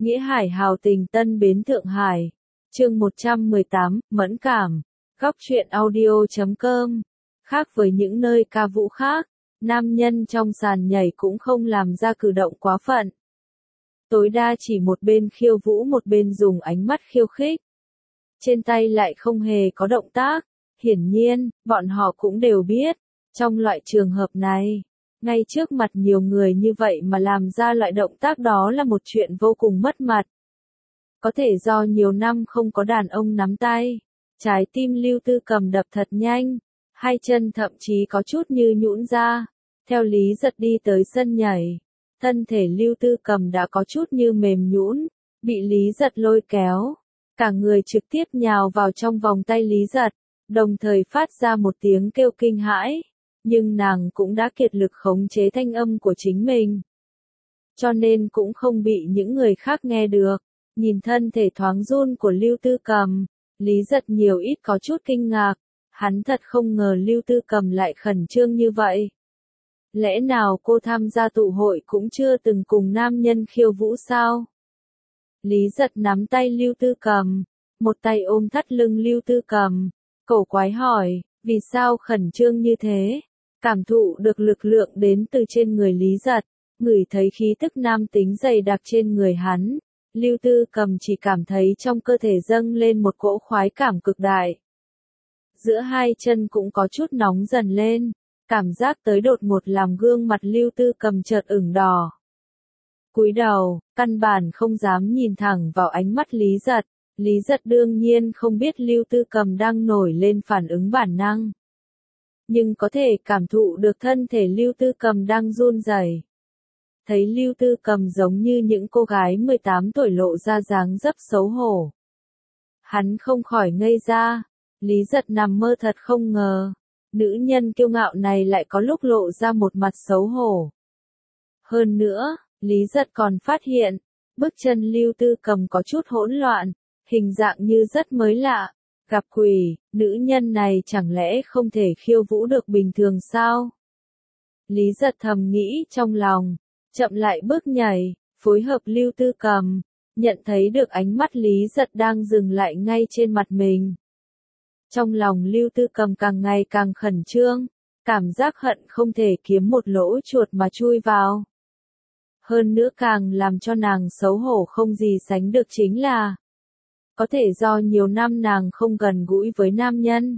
Nghĩa Hải hào tình Tân Bến Thượng Hải. Chương 118, Mẫn cảm. Góc truyện audio.com. Khác với những nơi ca vũ khác, nam nhân trong sàn nhảy cũng không làm ra cử động quá phận. Tối đa chỉ một bên khiêu vũ, một bên dùng ánh mắt khiêu khích. Trên tay lại không hề có động tác. Hiển nhiên, bọn họ cũng đều biết, trong loại trường hợp này, ngay trước mặt nhiều người như vậy mà làm ra loại động tác đó là một chuyện vô cùng mất mặt. Có thể do nhiều năm không có đàn ông nắm tay, trái tim Lưu Tư Cầm đập thật nhanh, hai chân thậm chí có chút như nhũn ra. Theo Lý Giật đi tới sân nhảy, thân thể Lưu Tư Cầm đã có chút như mềm nhũn, bị Lý Giật lôi kéo, cả người trực tiếp nhào vào trong vòng tay Lý Giật, đồng thời phát ra một tiếng kêu kinh hãi. Nhưng nàng cũng đã kiệt lực khống chế thanh âm của chính mình, cho nên cũng không bị những người khác nghe được. Nhìn thân thể thoáng run của Lưu Tư Cầm, Lý Giật nhiều ít có chút kinh ngạc, hắn thật không ngờ Lưu Tư Cầm lại khẩn trương như vậy. Lẽ nào cô tham gia tụ hội cũng chưa từng cùng nam nhân khiêu vũ sao? Lý Giật nắm tay Lưu Tư Cầm, một tay ôm thắt lưng Lưu Tư Cầm, cổ quái hỏi, vì sao khẩn trương như thế? Cảm thụ được lực lượng đến từ trên người Lý Giật, ngửi thấy khí tức nam tính dày đặc trên người hắn, Lưu Tư Cầm chỉ cảm thấy trong cơ thể dâng lên một cỗ khoái cảm cực đại. Giữa hai chân cũng có chút nóng dần lên, cảm giác tới đột ngột làm gương mặt Lưu Tư Cầm chợt ửng đỏ. Cúi đầu, căn bản không dám nhìn thẳng vào ánh mắt Lý Giật. Lý Giật đương nhiên không biết Lưu Tư Cầm đang nổi lên phản ứng bản năng, nhưng có thể cảm thụ được thân thể Lưu Tư Cầm đang run rẩy. Thấy Lưu Tư Cầm giống như những cô gái 18 tuổi lộ ra dáng dấp xấu hổ, hắn không khỏi ngây ra. Lý Giật nằm mơ thật không ngờ, nữ nhân kiêu ngạo này lại có lúc lộ ra một mặt xấu hổ. Hơn nữa, Lý Giật còn phát hiện, bước chân Lưu Tư Cầm có chút hỗn loạn, hình dạng như rất mới lạ. Gặp quỷ, nữ nhân này chẳng lẽ không thể khiêu vũ được bình thường sao? Lý Giật thầm nghĩ trong lòng, chậm lại bước nhảy, phối hợp Lưu Tư Cầm, nhận thấy được ánh mắt Lý Giật đang dừng lại ngay trên mặt mình. Trong lòng Lưu Tư Cầm càng ngày càng khẩn trương, cảm giác hận không thể kiếm một lỗ chuột mà chui vào. Hơn nữa càng làm cho nàng xấu hổ không gì sánh được chính là, có thể do nhiều năm nàng không gần gũi với nam nhân,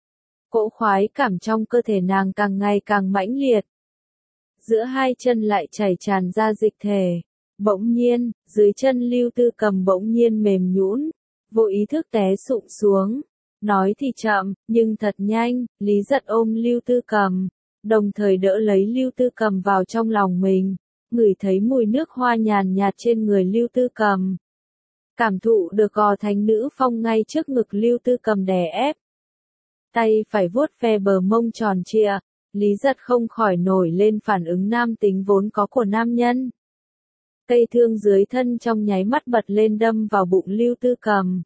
cỗ khoái cảm trong cơ thể nàng càng ngày càng mãnh liệt. Giữa hai chân lại chảy tràn ra dịch thể. Bỗng nhiên, dưới chân Lưu Tư Cầm bỗng nhiên mềm nhũn, vô ý thức té sụp xuống. Nói thì chậm, nhưng thật nhanh, Lý Giật ôm Lưu Tư Cầm, đồng thời đỡ lấy Lưu Tư Cầm vào trong lòng mình, ngửi thấy mùi nước hoa nhàn nhạt trên người Lưu Tư Cầm. Cảm thụ được gò thánh nữ phong ngay trước ngực Lưu Tư Cầm đè ép. Tay phải vuốt ve bờ mông tròn trịa, Lý Giật không khỏi nổi lên phản ứng nam tính vốn có của nam nhân. Cây thương dưới thân trong nháy mắt bật lên đâm vào bụng Lưu Tư Cầm.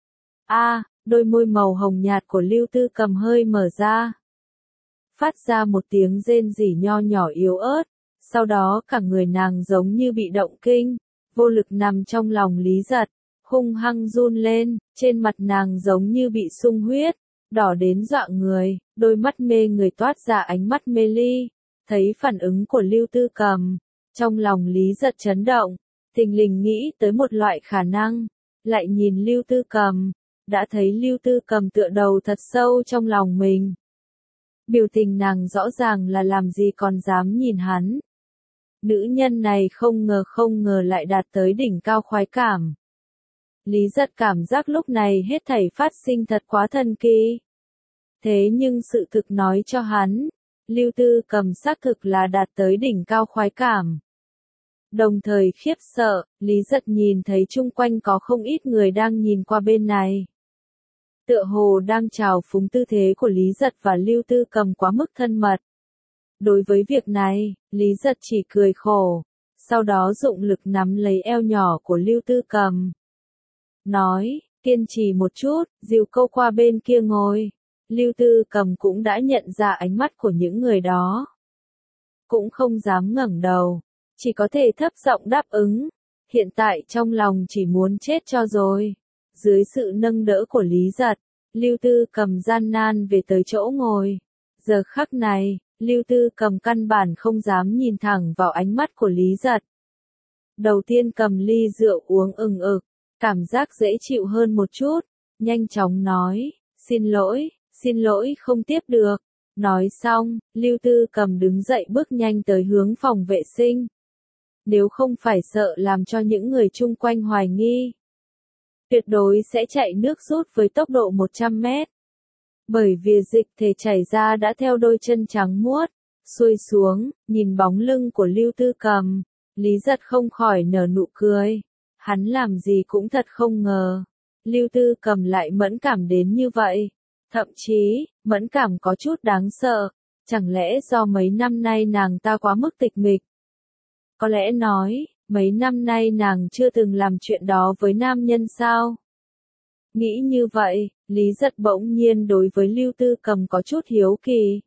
Đôi môi màu hồng nhạt của Lưu Tư Cầm hơi mở ra, phát ra một tiếng rên rỉ nho nhỏ yếu ớt, sau đó cả người nàng giống như bị động kinh, vô lực nằm trong lòng Lý Giật, hung hăng run lên, trên mặt nàng giống như bị sung huyết, đỏ đến dọa người, đôi mắt mê người toát ra ánh mắt mê ly. Thấy phản ứng của Lưu Tư Cầm, trong lòng Lý Giật chấn động, thình lình nghĩ tới một loại khả năng, lại nhìn Lưu Tư Cầm, đã thấy Lưu Tư Cầm tựa đầu thật sâu trong lòng mình. Biểu tình nàng rõ ràng là làm gì còn dám nhìn hắn. Nữ nhân này không ngờ lại đạt tới đỉnh cao khoái cảm. Lý Giật cảm giác lúc này hết thảy phát sinh thật quá thần kỳ. Thế nhưng sự thực nói cho hắn, Lưu Tư Cầm xác thực là đạt tới đỉnh cao khoái cảm. Đồng thời khiếp sợ, Lý Giật nhìn thấy chung quanh có không ít người đang nhìn qua bên này. Tựa hồ đang trào phúng tư thế của Lý Giật và Lưu Tư Cầm quá mức thân mật. Đối với việc này, Lý Giật chỉ cười khổ, sau đó dụng lực nắm lấy eo nhỏ của Lưu Tư Cầm. Nói, kiên trì một chút, dìu cô qua bên kia ngồi. Lưu Tư Cầm cũng đã nhận ra ánh mắt của những người đó. Cũng không dám ngẩng đầu, chỉ có thể thấp giọng đáp ứng. hiện tại trong lòng chỉ muốn chết cho rồi. Dưới sự nâng đỡ của Lý Giật, Lưu Tư Cầm gian nan về tới chỗ ngồi. Giờ khắc này, Lưu Tư Cầm căn bản không dám nhìn thẳng vào ánh mắt của Lý Giật. Đầu tiên cầm ly rượu uống ừng ực, cảm giác dễ chịu hơn một chút, nhanh chóng nói, xin lỗi không tiếp được. Nói xong, Lưu Tư Cầm đứng dậy bước nhanh tới hướng phòng vệ sinh. Nếu không phải sợ làm cho những người chung quanh hoài nghi, tuyệt đối sẽ chạy nước rút với tốc độ 100 mét. Bởi vì dịch thể chảy ra đã theo đôi chân trắng muốt, xuôi xuống, nhìn bóng lưng của Lưu Tư Cầm, Lý Giật không khỏi nở nụ cười. Hắn làm gì cũng thật không ngờ, Lưu Tư Cầm lại mẫn cảm đến như vậy. Thậm chí, mẫn cảm có chút đáng sợ, chẳng lẽ do mấy năm nay nàng ta quá mức tịch mịch? Có lẽ nói, mấy năm nay nàng chưa từng làm chuyện đó với nam nhân sao? Nghĩ như vậy, Lý Giật bỗng nhiên đối với Lưu Tư Cầm có chút hiếu kỳ.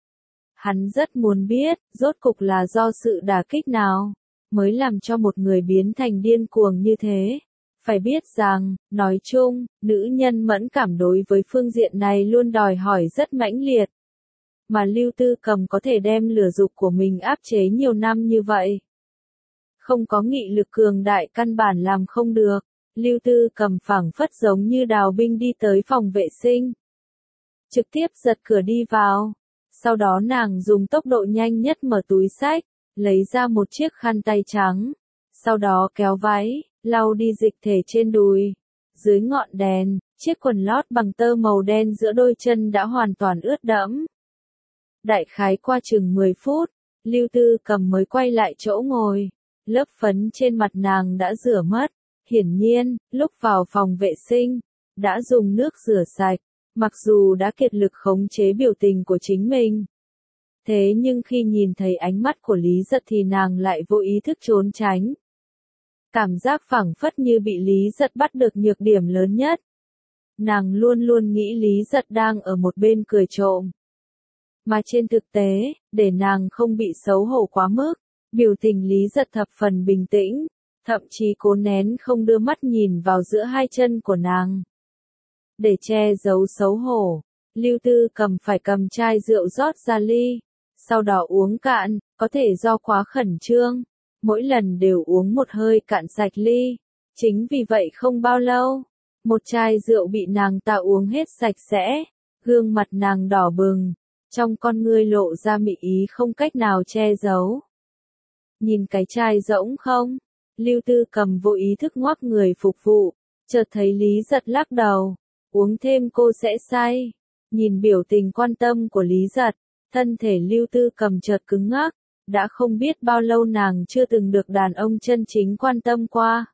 Hắn rất muốn biết, rốt cục là do sự đả kích nào, mới làm cho một người biến thành điên cuồng như thế. Phải biết rằng, nói chung, nữ nhân mẫn cảm đối với phương diện này luôn đòi hỏi rất mãnh liệt. Mà Lưu Tư Cầm có thể đem lửa dục của mình áp chế nhiều năm như vậy. Không có nghị lực cường đại căn bản làm không được. Lưu Tư Cầm phảng phất giống như đào binh đi tới phòng vệ sinh. Trực tiếp giật cửa đi vào. Sau đó nàng dùng tốc độ nhanh nhất mở túi xách, lấy ra một chiếc khăn tay trắng. Sau đó kéo váy, lau đi dịch thể trên đùi. Dưới ngọn đèn, chiếc quần lót bằng tơ màu đen giữa đôi chân đã hoàn toàn ướt đẫm. Đại khái qua chừng 10 phút, Lưu Tư Cầm mới quay lại chỗ ngồi. Lớp phấn trên mặt nàng đã rửa mất. Hiển nhiên, lúc vào phòng vệ sinh, đã dùng nước rửa sạch, mặc dù đã kiệt lực khống chế biểu tình của chính mình. Thế nhưng khi nhìn thấy ánh mắt của Lý Giật thì nàng lại vô ý thức trốn tránh. Cảm giác phảng phất như bị Lý Giật bắt được nhược điểm lớn nhất. Nàng luôn luôn nghĩ Lý Giật đang ở một bên cười trộm. Mà trên thực tế, để nàng không bị xấu hổ quá mức, biểu tình Lý Giật thập phần bình tĩnh. Thậm chí cố nén không đưa mắt nhìn vào giữa hai chân của nàng. Để che giấu xấu hổ, Lưu Tư Cầm phải cầm chai rượu rót ra ly, sau đó uống cạn, có thể do quá khẩn trương, mỗi lần đều uống một hơi cạn sạch ly. Chính vì vậy không bao lâu, một chai rượu bị nàng ta uống hết sạch sẽ, gương mặt nàng đỏ bừng, trong con ngươi lộ ra mị ý không cách nào che giấu. Nhìn cái chai rỗng không? Lưu Tư Cầm vô ý thức ngoắc người phục vụ, chợt thấy Lý Giật lắc đầu, uống thêm cô sẽ say. Nhìn biểu tình quan tâm của Lý Giật, thân thể Lưu Tư Cầm chợt cứng ngắc, đã không biết bao lâu nàng chưa từng được đàn ông chân chính quan tâm qua.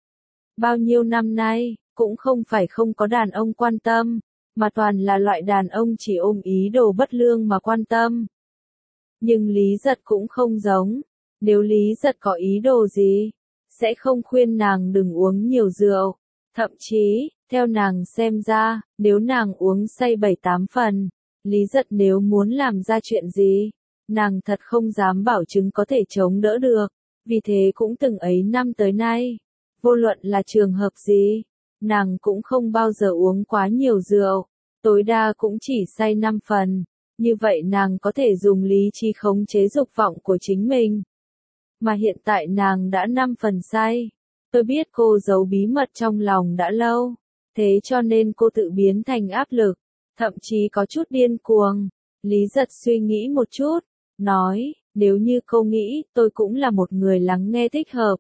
Bao nhiêu năm nay, cũng không phải không có đàn ông quan tâm, mà toàn là loại đàn ông chỉ ôm ý đồ bất lương mà quan tâm. Nhưng Lý Giật cũng không giống, nếu Lý Giật có ý đồ gì, sẽ không khuyên nàng đừng uống nhiều rượu. Thậm chí, theo nàng xem ra, nếu nàng uống say 7-8 phần, Lý Giật nếu muốn làm ra chuyện gì, nàng thật không dám bảo chứng có thể chống đỡ được. Vì thế cũng từng ấy năm tới nay, vô luận là trường hợp gì, nàng cũng không bao giờ uống quá nhiều rượu, tối đa cũng chỉ say 5 phần. Như vậy nàng có thể dùng lý trí khống chế dục vọng của chính mình. Mà hiện tại nàng đã 5 phần say. Tôi biết cô giấu bí mật trong lòng đã lâu, thế cho nên cô tự biến thành áp lực, thậm chí có chút điên cuồng. Lý Giật suy nghĩ một chút, nói, nếu như cô nghĩ tôi cũng là một người lắng nghe thích hợp.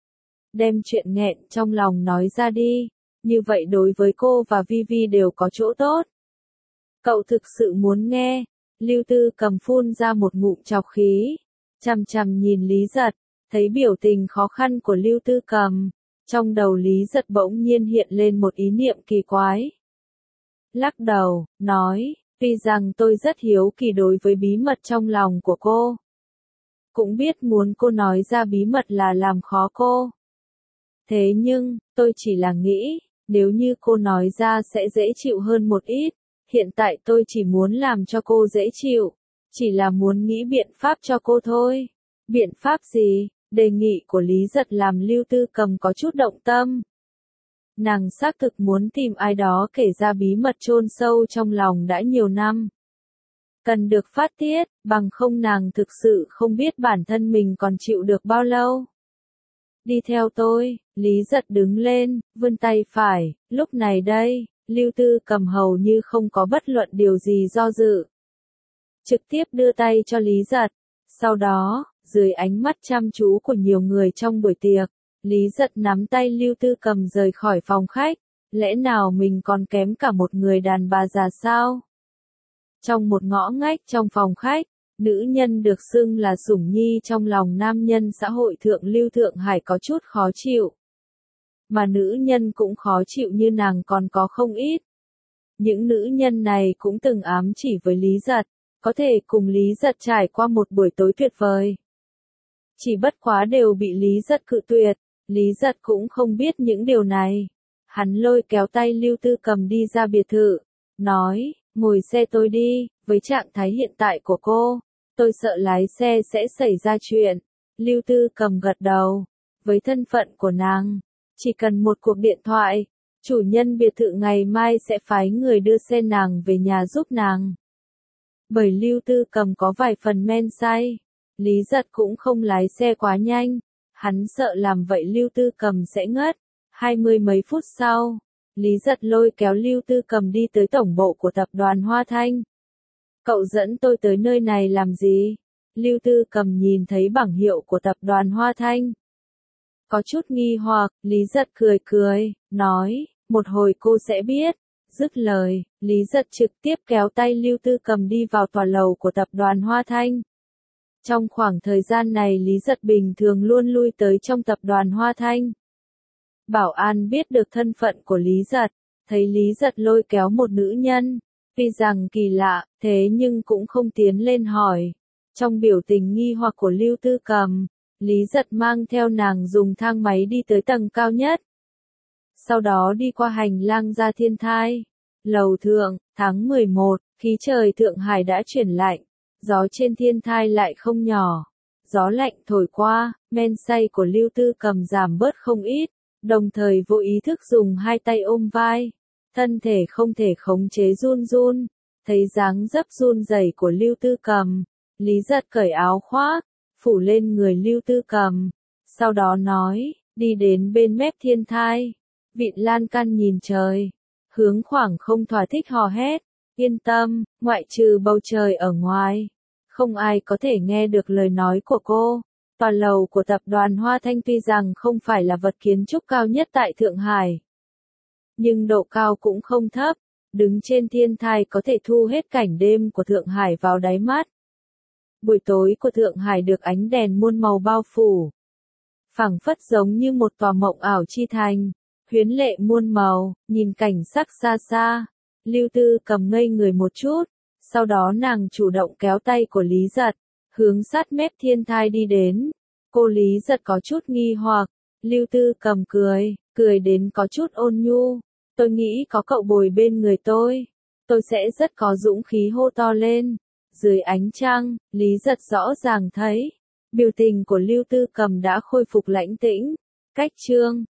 Đem chuyện nghẹn trong lòng nói ra đi, như vậy đối với cô và Vivi đều có chỗ tốt. Cậu thực sự muốn nghe? Lưu Tư Cầm phun ra một ngụm trọc khí, chằm chằm nhìn Lý Giật, thấy biểu tình khó khăn của Lưu Tư Cầm, trong đầu Lý Giật bỗng nhiên hiện lên một ý niệm kỳ quái. Lắc đầu, nói, tuy rằng tôi rất hiếu kỳ đối với bí mật trong lòng của cô, cũng biết muốn cô nói ra bí mật là làm khó cô. Thế nhưng, tôi chỉ là nghĩ, nếu như cô nói ra sẽ dễ chịu hơn một ít. Hiện tại tôi chỉ muốn làm cho cô dễ chịu, chỉ là muốn nghĩ biện pháp cho cô thôi. Biện pháp gì? Đề nghị của Lý Giật làm Lưu Tư Cầm có chút động tâm. Nàng xác thực muốn tìm ai đó kể ra bí mật chôn sâu trong lòng đã nhiều năm. Cần được phát tiết, bằng không nàng thực sự không biết bản thân mình còn chịu được bao lâu. Đi theo tôi, Lý Giật đứng lên, vươn tay phải, lúc này đây, Lưu Tư Cầm hầu như không có bất luận điều gì do dự. Trực tiếp đưa tay cho Lý Giật. Sau đó, dưới ánh mắt chăm chú của nhiều người trong buổi tiệc, Lý Giật nắm tay Lưu Tư Cầm rời khỏi phòng khách. Lẽ nào mình còn kém cả một người đàn bà già sao? Trong một ngõ ngách trong phòng khách, nữ nhân được xưng là sủng nhi trong lòng nam nhân xã hội thượng lưu Thượng Hải có chút khó chịu. Mà nữ nhân cũng khó chịu như nàng còn có không ít. Những nữ nhân này cũng từng ám chỉ với Lý Giật, có thể cùng Lý Giật trải qua một buổi tối tuyệt vời. Chỉ bất quá đều bị Lý Giật cự tuyệt, Lý Giật cũng không biết những điều này. Hắn lôi kéo tay Lưu Tư Cầm đi ra biệt thự, nói, ngồi xe tôi đi, với trạng thái hiện tại của cô, tôi sợ lái xe sẽ xảy ra chuyện. Lưu Tư Cầm gật đầu, với thân phận của nàng, chỉ cần một cuộc điện thoại, chủ nhân biệt thự ngày mai sẽ phái người đưa xe nàng về nhà giúp nàng. Bởi Lưu Tư Cầm có vài phần men say, Lý Giật cũng không lái xe quá nhanh, hắn sợ làm vậy Lưu Tư Cầm sẽ ngất. 20 mấy phút sau, Lý Giật lôi kéo Lưu Tư Cầm đi tới tổng bộ của tập đoàn Hoa Thanh. Cậu dẫn tôi tới nơi này làm gì? Lưu Tư Cầm nhìn thấy bảng hiệu của tập đoàn Hoa Thanh. Có chút nghi hoặc, Lý Giật cười cười, nói, một hồi cô sẽ biết. Dứt lời, Lý Giật trực tiếp kéo tay Lưu Tư Cầm đi vào tòa lầu của tập đoàn Hoa Thanh. Trong khoảng thời gian này Lý Giật bình thường luôn lui tới trong tập đoàn Hoa Thanh. Bảo an biết được thân phận của Lý Giật, thấy Lý Giật lôi kéo một nữ nhân, tuy rằng kỳ lạ, thế nhưng cũng không tiến lên hỏi. Trong biểu tình nghi hoặc của Lưu Tư Cầm, Lý Giật mang theo nàng dùng thang máy đi tới tầng cao nhất. Sau đó đi qua hành lang ra Thiên Thai. Lầu thượng, tháng 11, khí trời Thượng Hải đã chuyển lạnh, gió trên Thiên Thai lại không nhỏ. Gió lạnh thổi qua, men say của Lưu Tư Cầm giảm bớt không ít, đồng thời vô ý thức dùng hai tay ôm vai. Thân thể không thể khống chế run run, thấy dáng dấp run rẩy của Lưu Tư Cầm, Lý Giật cởi áo khoác, phủ lên người Lưu Tư Cầm. Sau đó nói, đi đến bên mép Thiên Thai. Vịn lan can nhìn trời, hướng khoảng không thỏa thích hò hét, yên tâm, ngoại trừ bầu trời ở ngoài, không ai có thể nghe được lời nói của cô. Tòa lầu của tập đoàn Hoa Thanh tuy rằng không phải là vật kiến trúc cao nhất tại Thượng Hải, nhưng độ cao cũng không thấp, đứng trên Thiên Thai có thể thu hết cảnh đêm của Thượng Hải vào đáy mắt. Buổi tối của Thượng Hải được ánh đèn muôn màu bao phủ, phảng phất giống như một tòa mộng ảo chi thành. Huyến lệ muôn màu, nhìn cảnh sắc xa xa, Lưu Tư Cầm ngây người một chút, sau đó nàng chủ động kéo tay của Lý Giật, hướng sát mép Thiên Thai đi đến. Cô Lý Giật có chút nghi hoặc, Lưu Tư Cầm cười đến có chút ôn nhu, tôi nghĩ có cậu bồi bên người tôi sẽ rất có dũng khí hô to lên. Dưới ánh trăng, Lý Giật rõ ràng thấy, biểu tình của Lưu Tư Cầm đã khôi phục lãnh tĩnh. Cách chương